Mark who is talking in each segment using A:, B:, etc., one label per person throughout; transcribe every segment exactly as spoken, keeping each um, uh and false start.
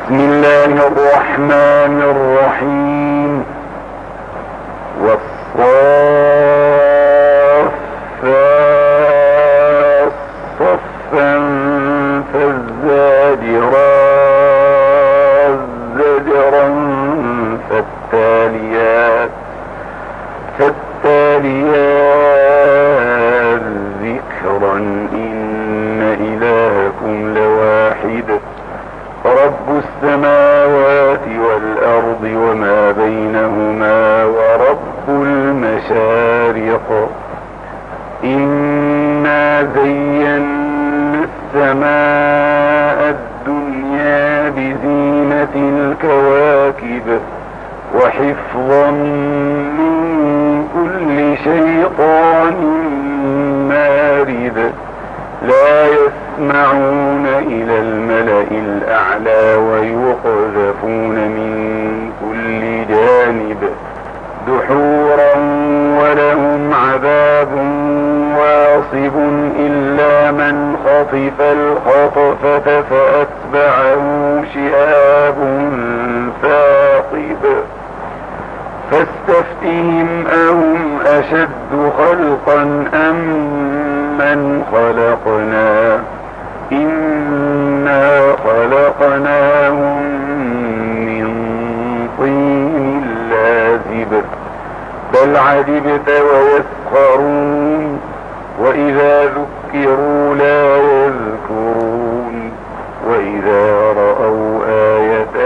A: بسم الله الرحمن الرحيم. والصافات صفا فالزاجرات زجرا فالتاليات فالتاليات ذكرا إن إلهكم لواحد رب السماوات والأرض وما بينهما ورب المشارق. إنا زينا السماء الدنيا بزينة الكواكب وحفظا من كل شيطان مارد. لا يسمعون إلى الملأ الأعلى ويقذفون من كل جانب دحورا ولهم عذاب واصب إلا من خطف الخطفة فأتبعه شهاب ثاقب. فاستفتهم أهم أشد خلقا أم من خلقنا إنا خلقناهم من طين لازب. بل عجبت ويسخرون وإذا ذكروا لا يذكرون وإذا رأوا آية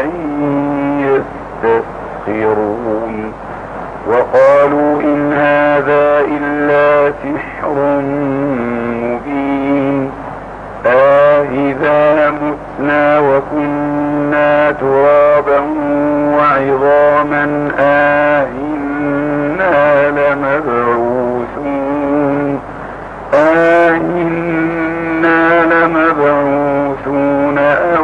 A: يستسخرون وقالوا إن هذا إلا سحر مبين. أإذا متنا وكنا ترابا وعظاما أإنا لمبعوثون أإنا لمبعوثون أو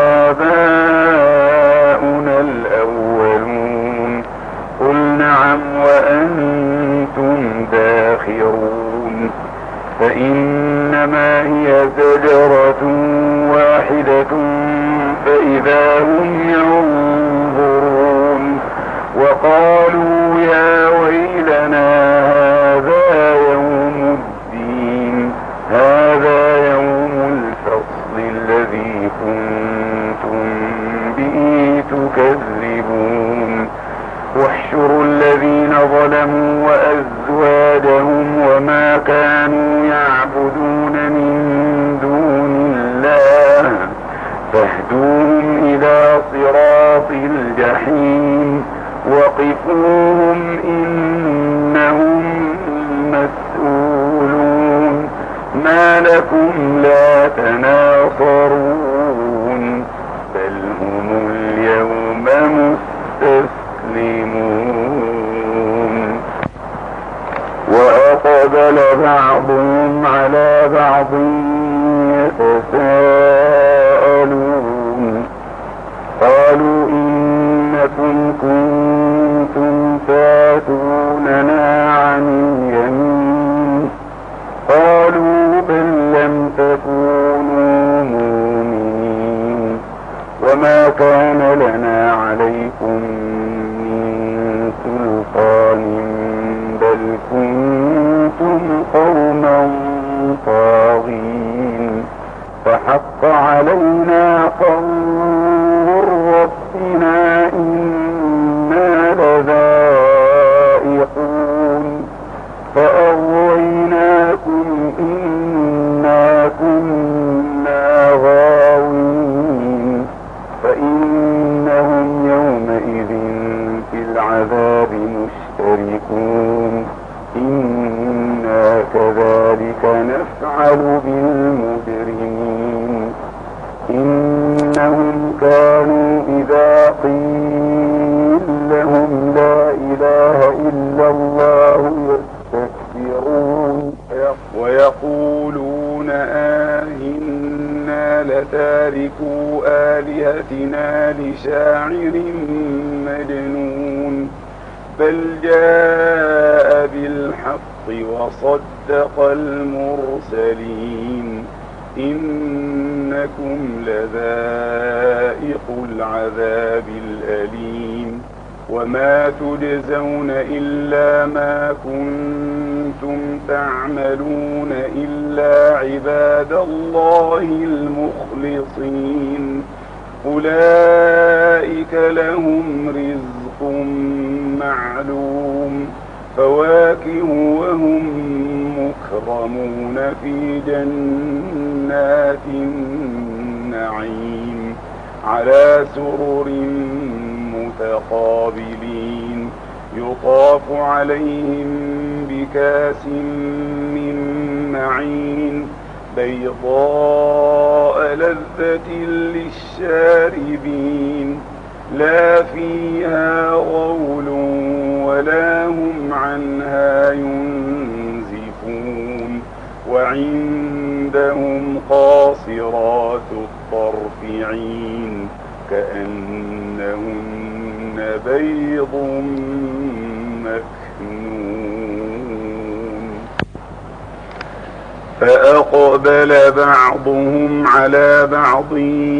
A: آباؤنا الأولون قل نعم وأنتم داخرون. فإنما هي زجرة واحدة فإذا هم ينظرون وقالوا يا ويلنا هذا يوم الدين هذا يوم الفصل الذي كنتم به تكذبون. واحشروا الذين ظلموا وأزواجهم وما كانوا يعبدون من دون الله فاهدوهم إلى صراط الجحيم وقفوهم إنهم مسؤولون. ما لكم لا تناصرون بل هم اليوم مستسلمون. وأقبل بعضهم على بعض يتساءلون قالوا إنكم كنتم تاتوننا عن اليمين قالوا بل لم تكونوا مؤمنين وما كان لنا عليكم من سلطان بل كنتم قوما طاغين فحق علينا قول ربنا إنا لذائقون فأغويناكم إنا كنا غاوين. فإنهم يومئذ في العذاب مشتركون إنا كذلك نفعل بالمجرمين. إنهم كانوا إذا قيل لهم لا إله إلا الله يستكبرون ويقولون آهنا لتاركوا آلهتنا لشاعر مجنون. بل جاء بالحق وصدق المرسلين إن إنكم لذائقو العذاب الأليم وما تجزون إلا ما كنتم تعملون إلا عباد الله المخلصين أولئك لهم رزق معلوم فواكه وهم مكرمون في جنات النعيم على سرر متقابلين يطاف عليهم بكاس من معين بيضاء لذة للشاربين لا فيها غول ولا هم عنها ينزفون وعندهم قاصرات الطرف عين كأنهن بيض مكنون فأقبل بعضهم على بعض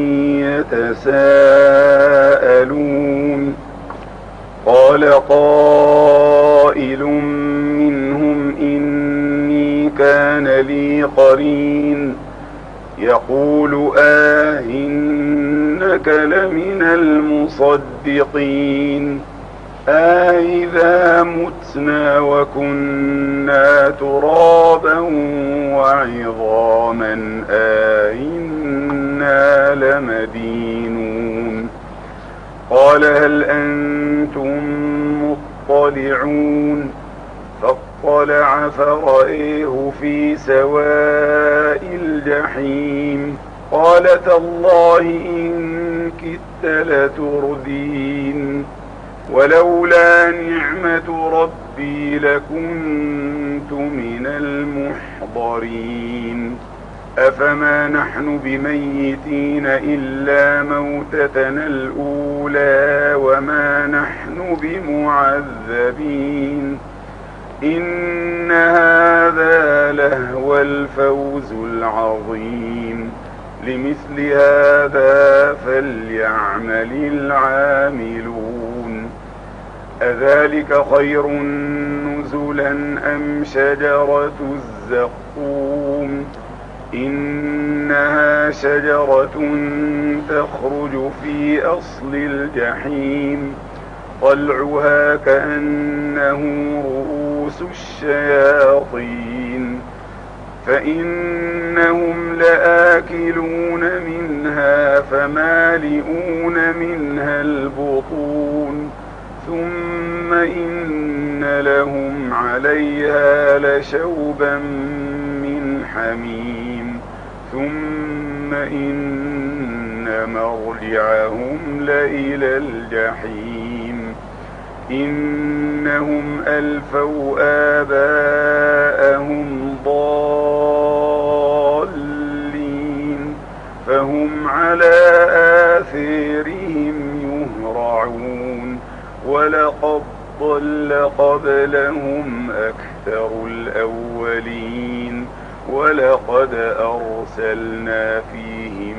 A: يتساءلون قال قائل منهم إني كان لي قرين يقول آه إنك لمن المصدقين أإذا متنا وكنا ترابا وعظاما أإنا لمدينون قال هل أنتم مطلعون فاطلع فرأيه في سواء الجحيم قال تالله إن كدت لتردين ولولا نعمة ربي لكنت من المحضرين أفما نحن بميتين إلا موتتنا الأولى وما نحن بمعذبين إن هذا لهو الفوز العظيم لمثل هذا فليعمل العاملون أذلك خير نزلا أم شجرة الزقوم إنها شجرة تخرج في أصل الجحيم طلعها كأنه رؤوس الشياطين فإنهم لآكلون منها فمالئون منها البطون ثم إن لهم عليها لشوبا من حميم ثم إن مرجعهم لإلى الجحيم إنهم ألفوا آباءهم ضالين فهم على آثارهم يهرعون ولقد ضل قبلهم أكثر الأولين ولقد أرسلنا فيهم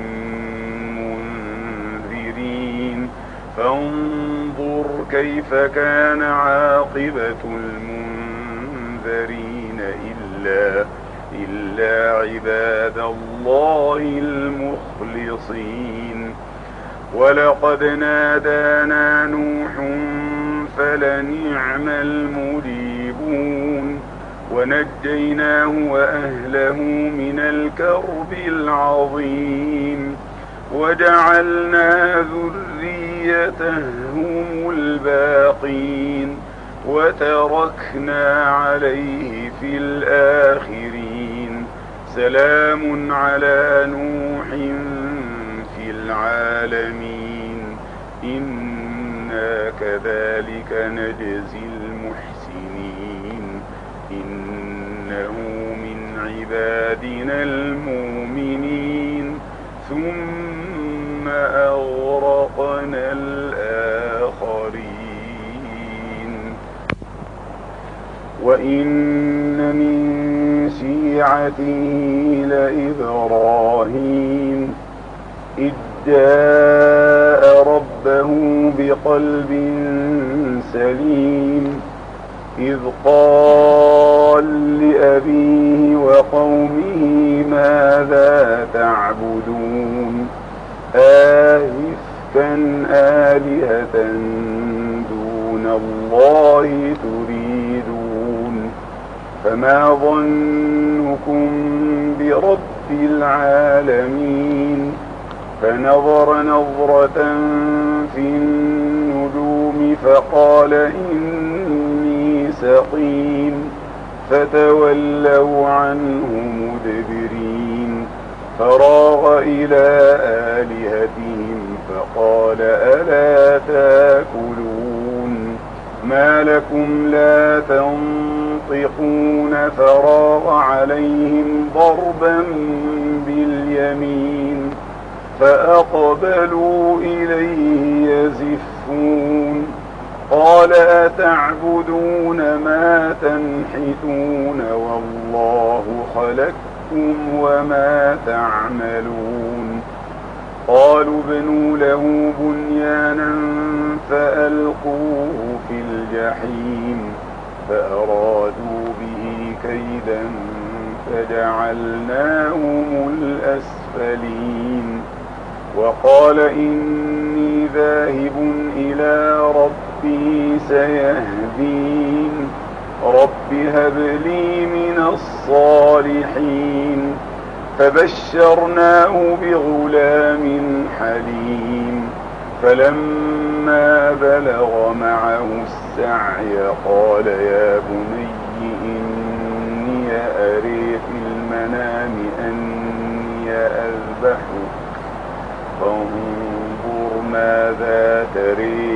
A: منذرين فانظر كيف كان عاقبة المنذرين إلا, إلا عباد الله المخلصين ولقد نادانا نوح فلنعم المجيبون ونجيناه وأهله من الكرب العظيم وجعلنا ذريته هم الباقين وتركنا عليه في الآخرين سلام على نوح في العالمين إنا كذلك نجزي المحسنين إنه من عبادنا المؤمنين ثم أغرقنا الآخرين وإن من شيعته لإبراهيم إذ جاء ربه بقلب سليم إذ قال لأبيه وقومه ماذا تعبدون آئفكا آلهة دون الله تريدون فما ظنكم برب العالمين فنظر نظرة في النجوم فقال إني سقيم فتولوا عنه مدبرين فراغ إلى آلهتهم فقال ألا تاكلون ما لكم لا تنطقون فراغ عليهم ضربا باليمين فأقبلوا إليه يزفون قال أتعبدون ما تنحتون والله خلقكم وما تعملون قالوا ابنوا له بنيانا فألقوه في الجحيم فأرادوا به كيدا فجعلناهم الأسفلين وقال إني ذاهب إلى ربي سيهدين رب هب لي من الصالحين فبشرناه بغلام حليم فلما بلغ معه السعي قال يا بني إني أري في المنام أني أذبحك فانظر ماذا تري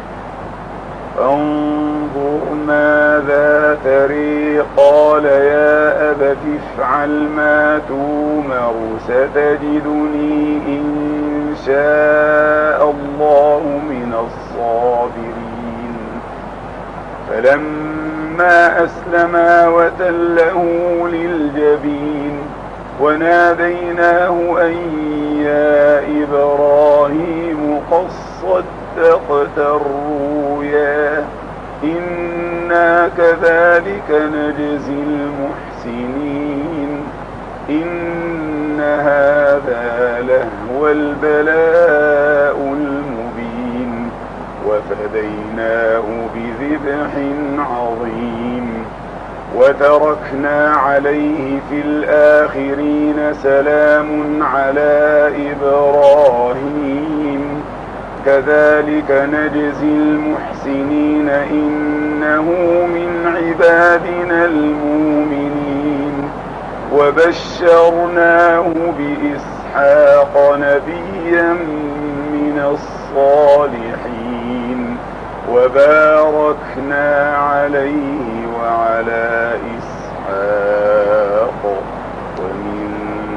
A: فانظر ماذا تري قال يا أبت افعل ما تومر ستجدني إن شاء الله من الصابرين فلما أسلما وتله للجبين وناديناه أن يا إبراهيم قد صدقت الرؤيا إنا كذلك نجزي المحسنين إن هذا لهو البلاء المبين وفديناه بذبح عظيم وتركنا عليه في الآخرين سلام على إبراهيم كذلك نجزي المحسنين إنه من عبادنا المؤمنين وبشرناه بإسحاق نبيا من الصالحين وباركنا عليه وعلى إسحاق ومن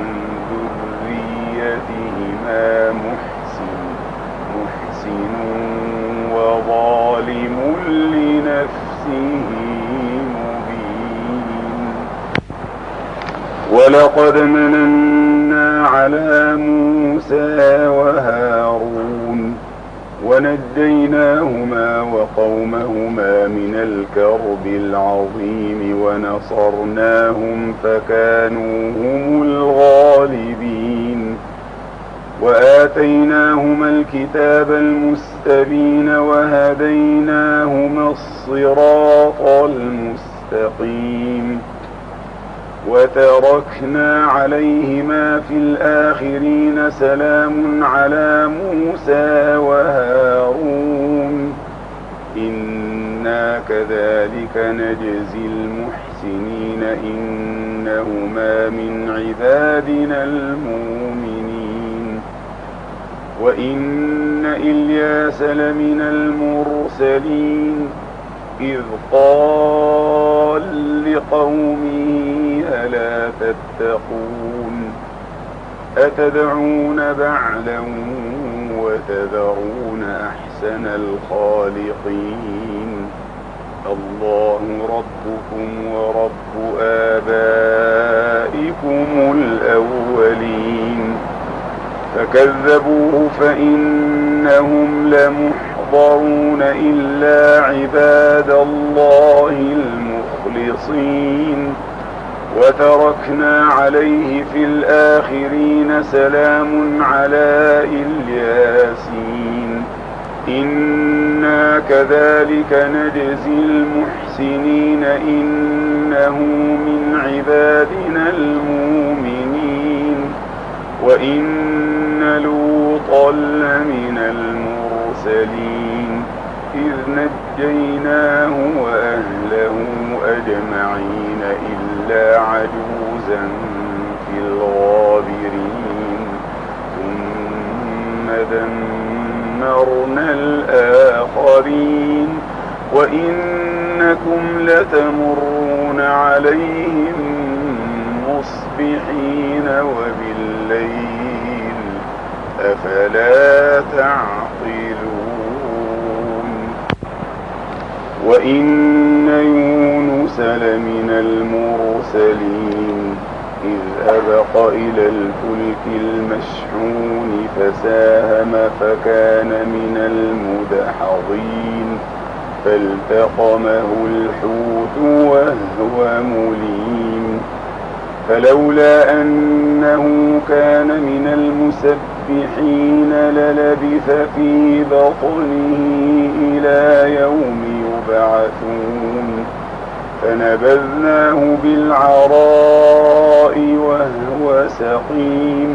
A: ذريتهما محسن محسن وظالم لنفسه مبين ولقد مننا على موسى وهارون ونجيناهما وقومهما من الكرب العظيم ونصرناهم فكانوا هم الغالبين وآتيناهما الكتاب المستبين وهديناهما الصراط المستقيم وتركنا عليهما في الآخرين سلام على موسى وهارون إنا كذلك نجزي المحسنين إنهما من عبادنا المؤمنين وإن إلياس لمن المرسلين إذ قال لقومه ألا تتقون أتدعون بعلا وتذرون أحسن الخالقين الله ربكم ورب آبائكم الأولين فكذبوه فإنهم لمحضرون إلا عباد الله المخلصين. وتركنا عليه في الآخرين سلام على الياسين إنا كذلك نجزي المحسنين إنه من عبادنا المؤمنين. وإن لوطا لمن المرسلين إذ نجيناه وأهله أجمعين إلا عجوزا في الغابرين ثم دمرنا الآخرين. وإنكم لتمرون عليهم مصبحين وبالليل أفلا تعقلون. وإن يونس لمن المرسلين إذ أبق إلى الفلك المشحون فساهم فكان من المدحضين فالتقمه الحوت وهو مليم فلولا أنه كان من المسبحين للبث في بطنه إلى يوم يبعثون فنبذناه بالعراء وهو سقيم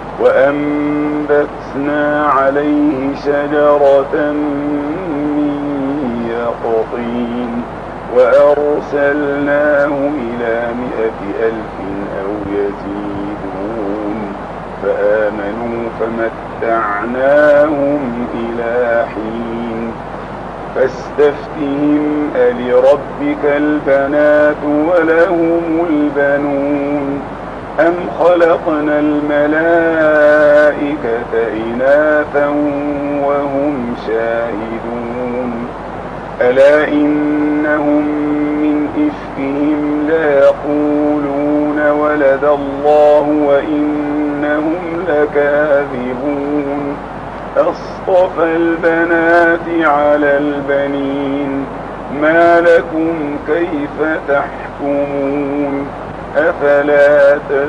A: وأنبتنا عليه شجرة من يقطين وأرسلناه إلى مئة ألف أو يزيدون فآمنوا فمتعناهم إلى حين. فاستفتهم ألربك البنات ولهم البنون أم خلقنا الملائكة إناثا وهم شاهدون ألا إنهم من إفكهم ليقولون ولد الله وإنهم لكاذبون أصطفى البنات على البنين ما لكم كيف تحكمون أفلا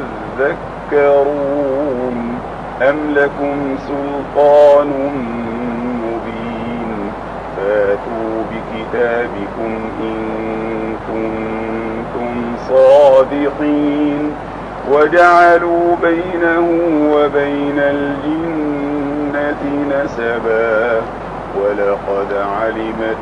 A: تذكرون أم لكم سلطان مبين فاتوا بكتابكم إن كنتم صادقين وجعلوا بينه وبين الجنة نسبا ولقد علمت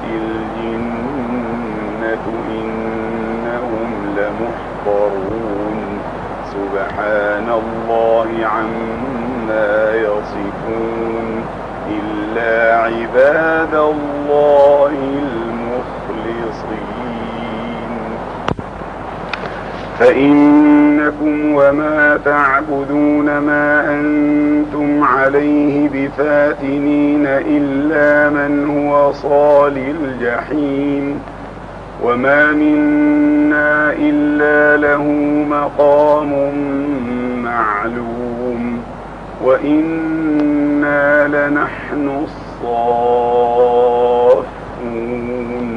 A: الجنة إنهم لمحضرون سبحان الله عما يصفون إلا عباد الله المخلصين. فإنكم وما تعبدون ما أنتم عليه بفاتنين إلا من هو صال الجحيم وما منا إلا له مقام معلوم وإنا لنحن الصافون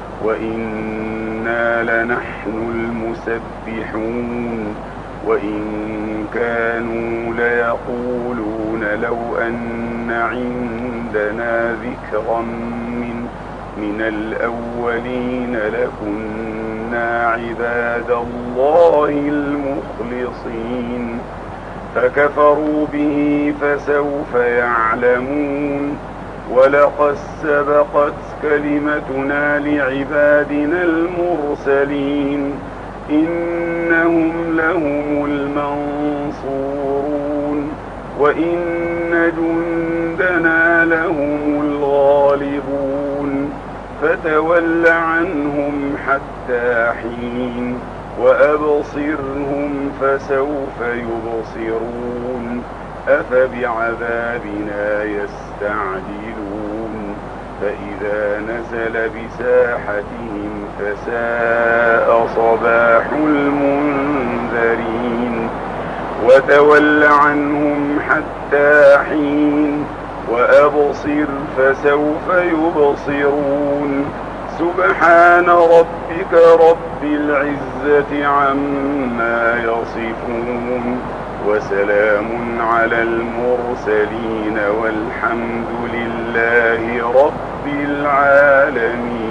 A: وإنا لنحن المسبحون وإن كانوا ليقولون لو أن عندنا ذكرا من من الأولين لكنا عباد الله المخلصين فكفروا به فسوف يعلمون ولقد سبقت كلمتنا لعبادنا المرسلين إنهم لهم المنصورون وإن جندنا لهم الغالبون فتول عنهم حتى حين وأبصرهم فسوف يبصرون أفبعذابنا يستعجلون فإذا نزل بساحتهم فساء صباح المنذرين وتول عنهم حتى حين وأبصر فسوف يبصرون سبحان ربك رب العزة عما يصفون وسلام على المرسلين والحمد لله رب العالمين.